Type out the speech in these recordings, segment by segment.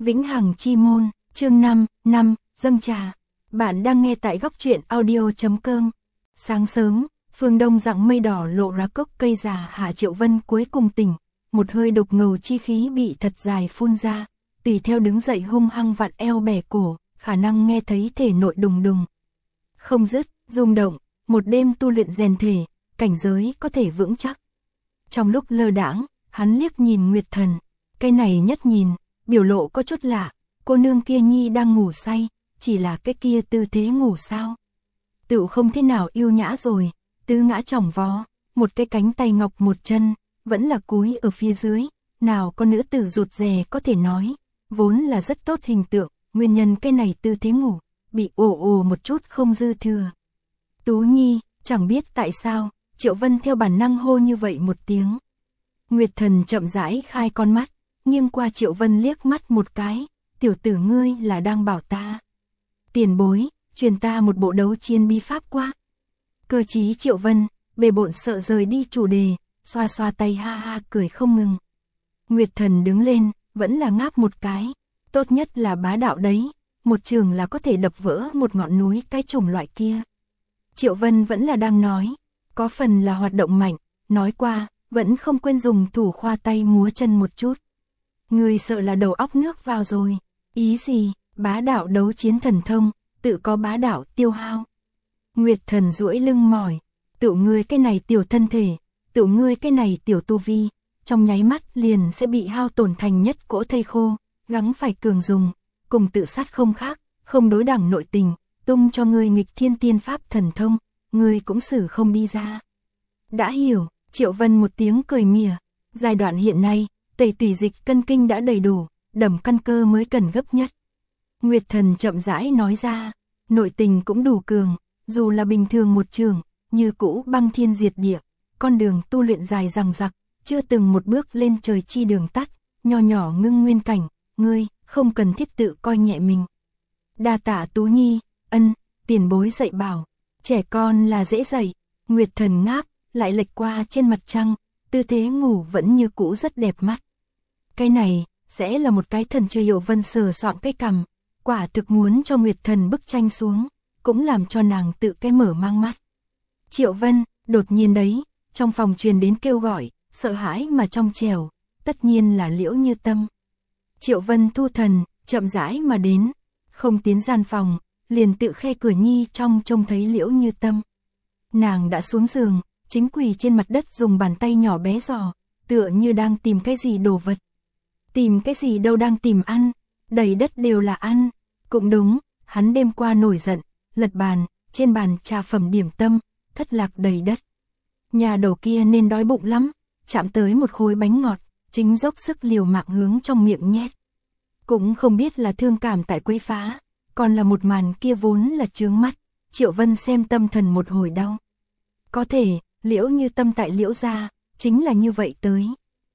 Vĩnh Hằng Chi Môn, chương 5, dâng trà. Bạn đang nghe tại góc truyện audio.com. Sáng sớm, phương đông rặng mây đỏ lộ ra cốc cây già. Hạ Triệu Vân cuối cùng tỉnh, một hơi độc ngầu chi khí bị thật dài phun ra, tùy theo đứng dậy hung hăng vặn eo bẻ cổ, khả năng nghe thấy thể nội đùng đùng không dứt, rung động, một đêm tu luyện rèn thể, cảnh giới có thể vững chắc. Trong lúc lơ đãng, hắn liếc nhìn Nguyệt Thần, cái này nhất nhìn, biểu lộ có chút lạ, cô nương kia nhi đang ngủ say, chỉ là cái kia tư thế ngủ sao? Tựu không thế nào yêu nhã rồi, tứ ngã chỏng vó, một cái cánh tay ngọc một chân, vẫn là cúi ở phía dưới, nào có nữ tử rụt rè có thể nói, vốn là rất tốt hình tượng, nguyên nhân cái này tư thế ngủ, bị ồ một chút không dư thừa. Tú Nhi, chẳng biết tại sao, Triệu Vân theo bản năng hô như vậy một tiếng. Nguyệt Thần chậm rãi khai con mắt, nghiêng qua Triệu Vân liếc mắt một cái, tiểu tử ngươi là đang bảo ta. Tiền bối, truyền ta một bộ đấu chiến bí pháp qua. Cơ trí Triệu Vân, bề bộn sợ rời đi chủ đề, xoa xoa tay ha ha cười không ngừng. Nguyệt Thần đứng lên, vẫn là ngáp một cái, tốt nhất là bá đạo đấy, một trường là có thể đập vỡ một ngọn núi cái chủng loại kia. Triệu Vân vẫn là đang nói, có phần là hoạt động mạnh, nói qua, vẫn không quên dùng thủ khoa tay múa chân một chút. Người sợ là đầu óc nước vào rồi, ý gì, bá đạo đấu chiến thần thông, tự có bá đạo tiêu hao. Nguyệt Thần duỗi lưng mỏi, tự ngươi cái này tiểu thân thể, tự ngươi cái này tiểu tu vi, trong nháy mắt liền sẽ bị hao tổn thành nhất cỗ thây khô, gắng phải cường dùng, cùng tự sát không khác, không đối đẳng nội tình, tung cho ngươi nghịch thiên tiên pháp thần thông, ngươi cũng xử không đi ra. Đã hiểu, Triệu Vân một tiếng cười mỉa, giai đoạn hiện nay, tẩy tủy dịch cân kinh đã đầy đủ, đầm căn cơ mới cần gấp nhất. Nguyệt Thần chậm rãi nói ra, nội tình cũng đủ cường, dù là bình thường một trường, như cũ băng thiên diệt địa, con đường tu luyện dài dằng dặc, chưa từng một bước lên trời chi đường tắt, nho nhỏ ngưng nguyên cảnh, ngươi không cần thiết tự coi nhẹ mình. Đa tạ Tú Nhi, ân, tiền bối dạy bảo, trẻ con là dễ dạy. Nguyệt Thần ngáp, lại lệch qua trên mặt trăng, tư thế ngủ vẫn như cũ rất đẹp mắt. Cái này, sẽ là một cái thần chưa hiểu. Vân sờ soạng cái cằm, quả thực muốn cho Nguyệt Thần bức tranh xuống, cũng làm cho nàng tự cái mở mang mắt. Triệu Vân, đột nhiên đấy, trong phòng truyền đến kêu gọi, sợ hãi mà trong trẻo, tất nhiên là Liễu Như Tâm. Triệu Vân thu thần, chậm rãi mà đến, không tiến gian phòng, liền tự khe cửa nhi trong trông thấy Liễu Như Tâm. Nàng đã xuống giường, chính quỳ trên mặt đất dùng bàn tay nhỏ bé dò, tựa như đang tìm cái gì đồ vật. Tìm cái gì đâu, đang tìm ăn, đầy đất đều là ăn. Cũng đúng, hắn đêm qua nổi giận, lật bàn, trên bàn trà phẩm điểm tâm, thất lạc đầy đất. Nhà đầu kia nên đói bụng lắm, chạm tới một khối bánh ngọt, chính dốc sức liều mạng hướng trong miệng nhét. Cũng không biết là thương cảm tại quấy phá, còn là một màn kia vốn là chướng mắt, Triệu Vân xem tâm thần một hồi đau. Có thể, Liễu Như Tâm tại Liễu gia, chính là như vậy tới.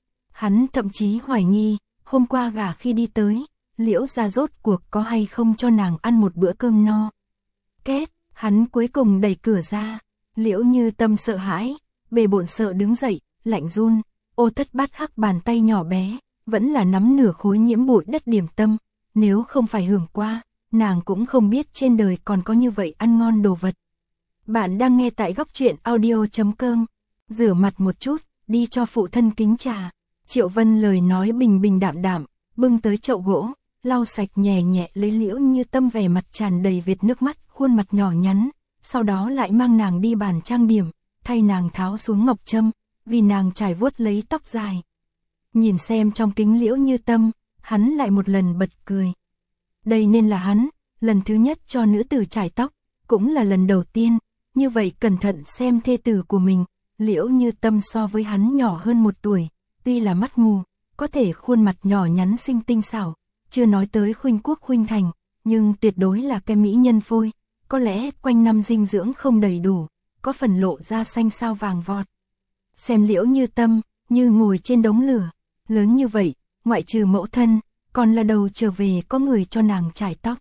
Hắn thậm chí hoài nghi, hôm qua gả khi đi tới, Liễu gia rốt cuộc có hay không cho nàng ăn một bữa cơm no. Két, hắn cuối cùng đẩy cửa ra, Liễu Như Tâm sợ hãi, bề bộn sợ đứng dậy, lạnh run, ô thất bát hắc bàn tay nhỏ bé, vẫn là nắm nửa khối nhiễm bụi đất điểm tâm, nếu không phải hưởng qua, nàng cũng không biết trên đời còn có như vậy ăn ngon đồ vật. Bạn đang nghe tại góc truyện audio.com, rửa mặt một chút, đi cho phụ thân kính trà. Triệu Vân lời nói bình bình đạm đạm, bưng tới chậu gỗ, lau sạch nhẹ nhẹ lấy Liễu Như Tâm, vẻ mặt tràn đầy vệt nước mắt, khuôn mặt nhỏ nhắn, sau đó lại mang nàng đi bàn trang điểm, thay nàng tháo xuống ngọc trâm, vì nàng trải vuốt lấy tóc dài. Nhìn xem trong kính Liễu Như Tâm, hắn lại một lần bật cười. Đây nên là hắn, lần thứ nhất cho nữ tử trải tóc, cũng là lần đầu tiên, như vậy cẩn thận xem thê tử của mình. Liễu Như Tâm so với hắn nhỏ hơn 1 tuổi, tuy là mắt mù, có thể khuôn mặt nhỏ nhắn xinh tinh xảo, chưa nói tới khuynh quốc khuynh thành, nhưng tuyệt đối là cái mỹ nhân phôi, có lẽ quanh năm dinh dưỡng không đầy đủ, có phần lộ ra xanh sao vàng vọt. Xem Liễu Như Tâm, như ngồi trên đống lửa, lớn như vậy, ngoại trừ mẫu thân, còn là đầu trở về có người cho nàng trải tóc.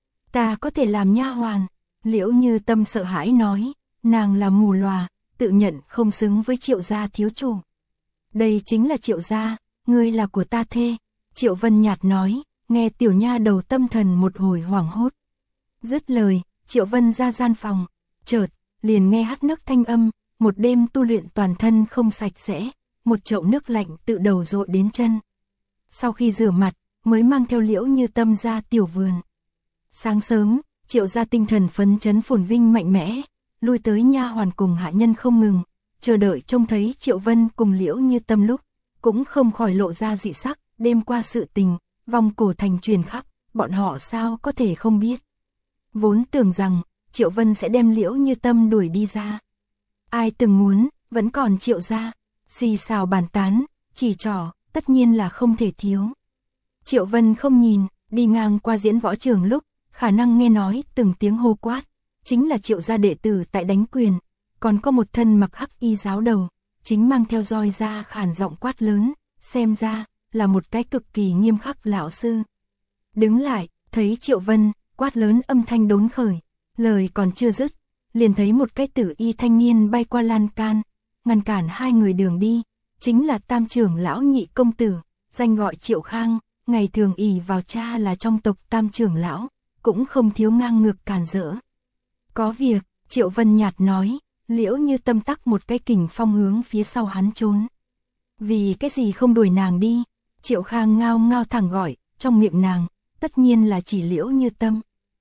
Ta có thể làm nha hoàn, Liễu Như Tâm sợ hãi nói, nàng là mù lòa, tự nhận không xứng với Triệu gia thiếu chủ. Đây chính là Triệu gia, ngươi là của ta thê. Triệu Vân nhạt nói, nghe tiểu nha đầu tâm thần một hồi hoảng hốt. Dứt lời, Triệu Vân ra gian phòng, chợt liền nghe hắt nấc thanh âm, một đêm tu luyện toàn thân không sạch sẽ, một chậu nước lạnh tự đầu dội đến chân. Sau khi rửa mặt, mới mang theo Liễu Như Tâm ra tiểu vườn. Sáng sớm, Triệu gia tinh thần phấn chấn phồn vinh mạnh mẽ, lui tới nha hoàn cùng hạ nhân không ngừng, chờ đợi trông thấy Triệu Vân cùng Liễu Như Tâm lúc, cũng không khỏi lộ ra dị sắc, đêm qua sự tình, vòng cổ thành truyền khắp, bọn họ sao có thể không biết. Vốn tưởng rằng, Triệu Vân sẽ đem Liễu Như Tâm đuổi đi ra. Ai từng muốn, vẫn còn Triệu gia, xì xào bàn tán, chỉ trỏ, tất nhiên là không thể thiếu. Triệu Vân không nhìn, đi ngang qua diễn võ trường lúc, khả năng nghe nói từng tiếng hô quát, chính là Triệu gia đệ tử tại đánh quyền, còn có một thân mặc hắc y giáo đầu, chính mang theo roi ra khàn giọng quát lớn, xem ra là một cái cực kỳ nghiêm khắc lão sư. Đứng lại, thấy Triệu Vân, quát lớn âm thanh đốn khởi, lời còn chưa dứt, liền thấy một cái tử y thanh niên bay qua lan can, ngăn cản hai người đường đi, chính là Tam trưởng lão Nhị công tử, danh gọi Triệu Khang, ngày thường ỷ vào cha là trong tộc Tam trưởng lão, cũng không thiếu ngang ngược càn rỡ. Có việc, Triệu Vân nhạt nói, Liễu Như Tâm tắc một cái kình phong hướng phía sau hắn trốn. Vì cái gì không đuổi nàng đi? Triệu Khang ngao ngao thẳng gọi, trong miệng nàng, tất nhiên là chỉ Liễu Như Tâm.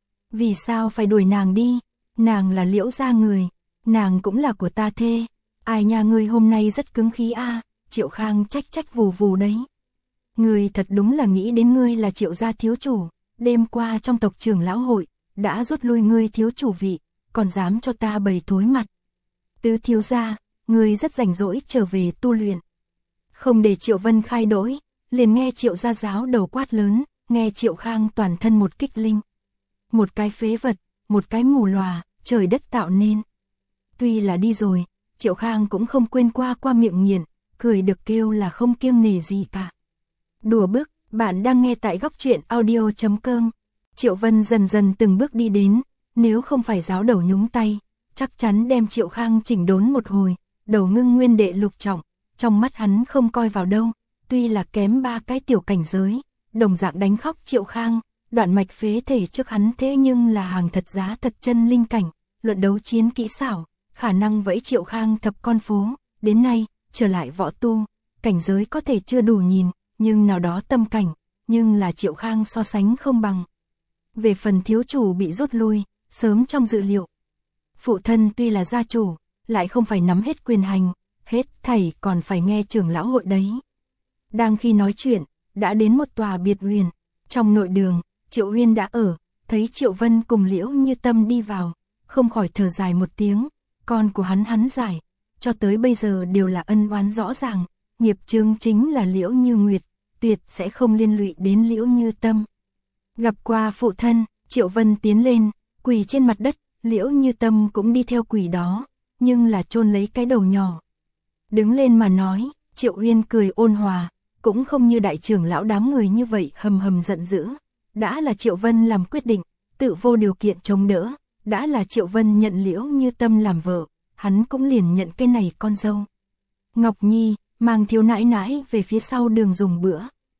Vì sao phải đuổi nàng đi? Nàng là Liễu gia người, nàng cũng là của ta thê. Ai nha, ngươi hôm nay rất cứng khí a. Triệu Khang trách trách vù vù đấy. Ngươi thật đúng là nghĩ đến ngươi là Triệu gia thiếu chủ, đêm qua trong tộc trưởng lão hội, đã rút lui ngươi thiếu chủ vị, còn dám cho ta bày thối mặt. Tứ thiếu gia, ngươi rất rảnh rỗi trở về tu luyện. Không để Triệu Vân khai đổi, liền nghe Triệu gia giáo đầu quát lớn, nghe Triệu Khang toàn thân một kích linh. Một cái phế vật, một cái mù lòa, trời đất tạo nên. Tuy là đi rồi, Triệu Khang cũng không quên qua miệng nghiền, cười được kêu là không kiêng nể gì cả. Đùa bức, bạn đang nghe tại góc truyện audio.com. Triệu Vân dần dần từng bước đi đến, nếu không phải giáo đầu nhúng tay, chắc chắn đem Triệu Khang chỉnh đốn một hồi, đầu ngưng nguyên đệ lục trọng, trong mắt hắn không coi vào đâu, tuy là kém 3 cái tiểu cảnh giới, đồng dạng đánh khóc Triệu Khang, đoạn mạch phế thể trước hắn thế nhưng là hàng thật giá thật chân linh cảnh, luận đấu chiến kỹ xảo, khả năng vẫy Triệu Khang thập con phố, đến nay, trở lại võ tu, cảnh giới có thể chưa đủ nhìn, nhưng nào đó tâm cảnh, nhưng là Triệu Khang so sánh không bằng. Về phần thiếu chủ bị rút lui, sớm trong dự liệu. Phụ thân tuy là gia chủ, lại không phải nắm hết quyền hành, hết thảy còn phải nghe trưởng lão hội đấy. Đang khi nói chuyện, đã đến một tòa biệt huyền, trong nội đường, Triệu Uyên đã ở, thấy Triệu Vân cùng Liễu Như Tâm đi vào, không khỏi thở dài một tiếng, con của hắn giải, cho tới bây giờ đều là ân oán rõ ràng, nghiệp chướng chính là Liễu Như Nguyệt, tuyệt sẽ không liên lụy đến Liễu Như Tâm. Gặp qua phụ thân, Triệu Vân tiến lên, quỳ trên mặt đất, Liễu Như Tâm cũng đi theo quỳ đó, nhưng là chôn lấy cái đầu nhỏ. Đứng lên mà nói, Triệu Uyên cười ôn hòa, cũng không như đại trưởng lão đám người như vậy hầm hầm giận dữ. Đã là Triệu Vân làm quyết định, tự vô điều kiện chống đỡ, đã là Triệu Vân nhận Liễu Như Tâm làm vợ, hắn cũng liền nhận cái này con dâu. Ngọc Nhi, mang thiếu nãi nãi về phía sau đường dùng bữa.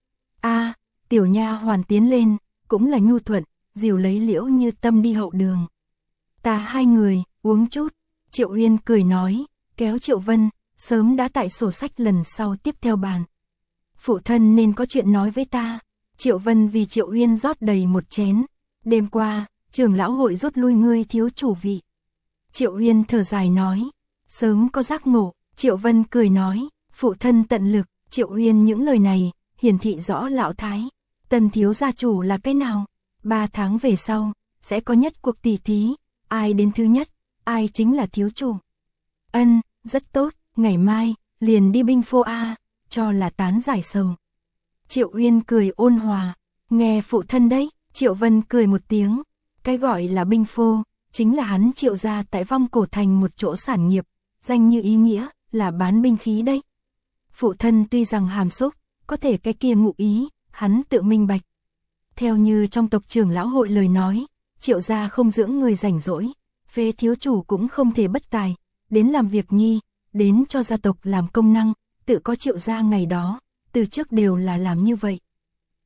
Tiểu nha hoàn tiến lên, cũng là nhu thuận, dìu lấy Liễu Như Tâm đi hậu đường. Ta hai người, uống chút, Triệu Uyên cười nói, kéo Triệu Vân, sớm đã tại sổ sách lần sau tiếp theo bàn. Phụ thân nên có chuyện nói với ta. Triệu Vân vì Triệu Uyên rót đầy một chén. Đêm qua, trưởng lão hội rút lui ngươi thiếu chủ vị. Triệu Uyên thở dài nói, sớm có giác ngộ. Triệu Vân cười nói, phụ thân tận lực. Triệu Uyên những lời này, hiển thị rõ lão thái. Tần thiếu gia chủ là cái nào? 3 tháng về sau, sẽ có nhất cuộc tỷ thí. Ai đến thứ nhất, ai chính là thiếu chủ. Ân, rất tốt, ngày mai, liền đi binh phô a, cho là tán giải sầu. Triệu Uyên cười ôn hòa, nghe phụ thân đấy. Triệu Vân cười một tiếng, cái gọi là binh phô, chính là hắn Triệu gia tại Vong Cổ Thành một chỗ sản nghiệp, danh như ý nghĩa, là bán binh khí đấy. Phụ thân tuy rằng hàm xúc, có thể cái kia ngụ ý, hắn tự minh bạch. Theo như trong tộc trưởng lão hội lời nói, Triệu gia không dưỡng người rảnh rỗi, phế thiếu chủ cũng không thể bất tài, đến làm việc nhi, đến cho gia tộc làm công năng, tự có Triệu gia ngày đó, từ trước đều là làm như vậy.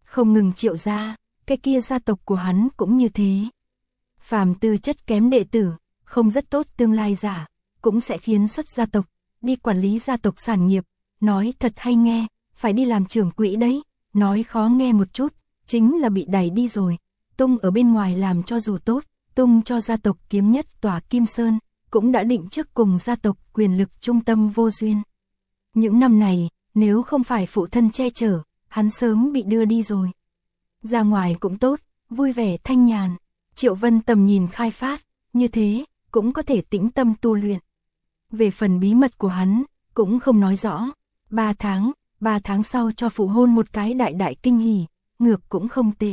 Không ngừng Triệu gia, cái kia gia tộc của hắn cũng như thế. Phàm tư chất kém đệ tử, không rất tốt tương lai giả, cũng sẽ khiến xuất gia tộc, đi quản lý gia tộc sản nghiệp, nói thật hay nghe, phải đi làm trưởng quỹ đấy, nói khó nghe một chút, chính là bị đẩy đi rồi, tung ở bên ngoài làm cho dù tốt, tung cho gia tộc kiếm nhất tòa Kim Sơn, cũng đã định trước cùng gia tộc quyền lực trung tâm vô duyên. Những năm này, nếu không phải phụ thân che chở, hắn sớm bị đưa đi rồi. Ra ngoài cũng tốt, vui vẻ thanh nhàn, Triệu Vân tầm nhìn khai phát, như thế, cũng có thể tĩnh tâm tu luyện. Về phần bí mật của hắn, cũng không nói rõ, 3 tháng sau cho phụ hôn một cái đại kinh hỉ, ngược cũng không tệ.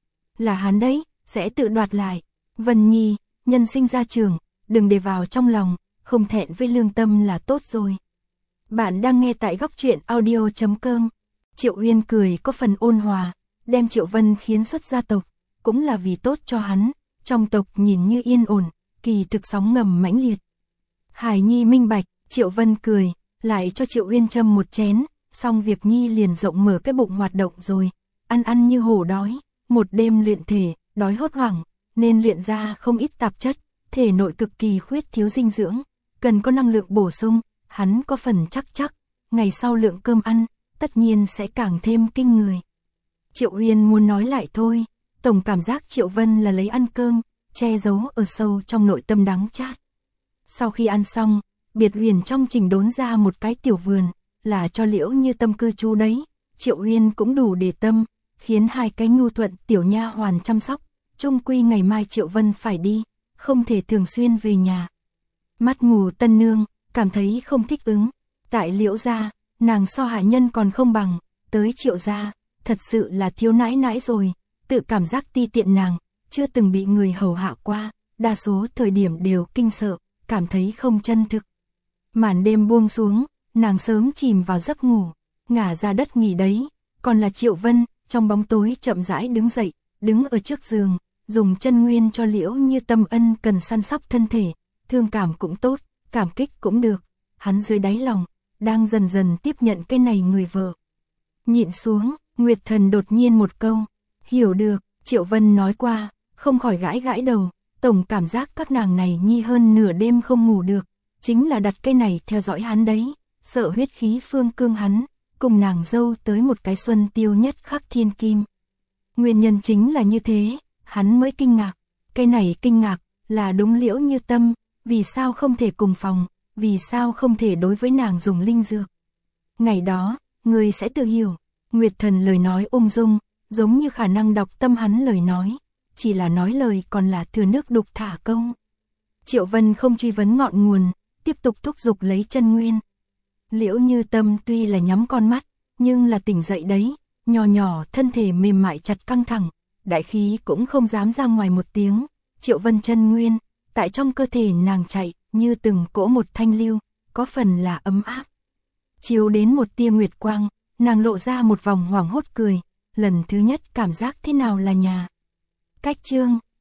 Là hắn đấy, sẽ tự đoạt lại. Vân Nhi, nhân sinh ra trường, đừng để vào trong lòng, không thẹn với lương tâm là tốt rồi. Bạn đang nghe tại góc truyện audio.com. Triệu Uyên cười có phần ôn hòa, đem Triệu Vân khiến xuất gia tộc, cũng là vì tốt cho hắn, trong tộc nhìn như yên ổn, kỳ thực sóng ngầm mãnh liệt. Hải Nhi minh bạch, Triệu Vân cười, lại cho Triệu Uyên châm một chén, xong việc Nhi liền rộng mở cái bụng hoạt động rồi, ăn như hổ đói, một đêm luyện thể, đói hốt hoảng, nên luyện ra không ít tạp chất, thể nội cực kỳ khuyết thiếu dinh dưỡng, cần có năng lượng bổ sung, hắn có phần chắc, ngày sau lượng cơm ăn, tất nhiên sẽ càng thêm kinh người. Triệu Uyên muốn nói lại thôi, tổng cảm giác Triệu Vân là lấy ăn cơm, che giấu ở sâu trong nội tâm đắng chát. Sau khi ăn xong, Biệt Huyền trong trình đốn ra một cái tiểu vườn, là cho Liễu Như Tâm cư trú đấy, Triệu Uyên cũng đủ để tâm, khiến 2 cái nhu thuận tiểu nha hoàn chăm sóc, chung quy ngày mai Triệu Vân phải đi, không thể thường xuyên về nhà. Mắt ngủ tân nương, cảm thấy không thích ứng, tại Liễu gia, nàng so hạ nhân còn không bằng, tới Triệu gia, thật sự là thiếu nãi nãi rồi, tự cảm giác ti tiện nàng, chưa từng bị người hầu hạ qua, đa số thời điểm đều kinh sợ, cảm thấy không chân thực. Màn đêm buông xuống, nàng sớm chìm vào giấc ngủ, ngả ra đất nghỉ đấy, còn là Triệu Vân, trong bóng tối chậm rãi đứng dậy, đứng ở trước giường, dùng chân nguyên cho Liễu Như Tâm ân cần săn sóc thân thể, thương cảm cũng tốt, cảm kích cũng được, hắn dưới đáy lòng, đang dần dần tiếp nhận cái này người vợ. Nhịn xuống, Nguyệt Thần đột nhiên một câu, hiểu được, Triệu Vân nói qua, không khỏi gãi đầu, tổng cảm giác các nàng này Nhi hơn nửa đêm không ngủ được, chính là đặt cái này theo dõi hắn đấy, sợ huyết khí phương cương hắn, cùng nàng dâu tới một cái xuân tiêu nhất khắc thiên kim. Nguyên nhân chính là như thế, hắn mới kinh ngạc, cái này kinh ngạc, là đúng Liễu Như Tâm, vì sao không thể cùng phòng, vì sao không thể đối với nàng dùng linh dược. Ngày đó, người sẽ tự hiểu, Nguyệt Thần lời nói ung dung, giống như khả năng đọc tâm hắn lời nói, chỉ là nói lời còn là thừa nước đục thả câu. Triệu Vân không truy vấn ngọn nguồn, tiếp tục thúc giục lấy chân nguyên. Liễu Như Tâm tuy là nhắm con mắt, nhưng là tỉnh dậy đấy, nhỏ thân thể mềm mại chặt căng thẳng, đại khí cũng không dám ra ngoài một tiếng. Triệu Vân chân nguyên, tại trong cơ thể nàng chạy, như từng cỗ một thanh lưu, có phần là ấm áp. Chiếu đến một tia nguyệt quang, nàng lộ ra một vòng hoảng hốt cười, lần thứ nhất cảm giác thế nào là nhà. Cách chương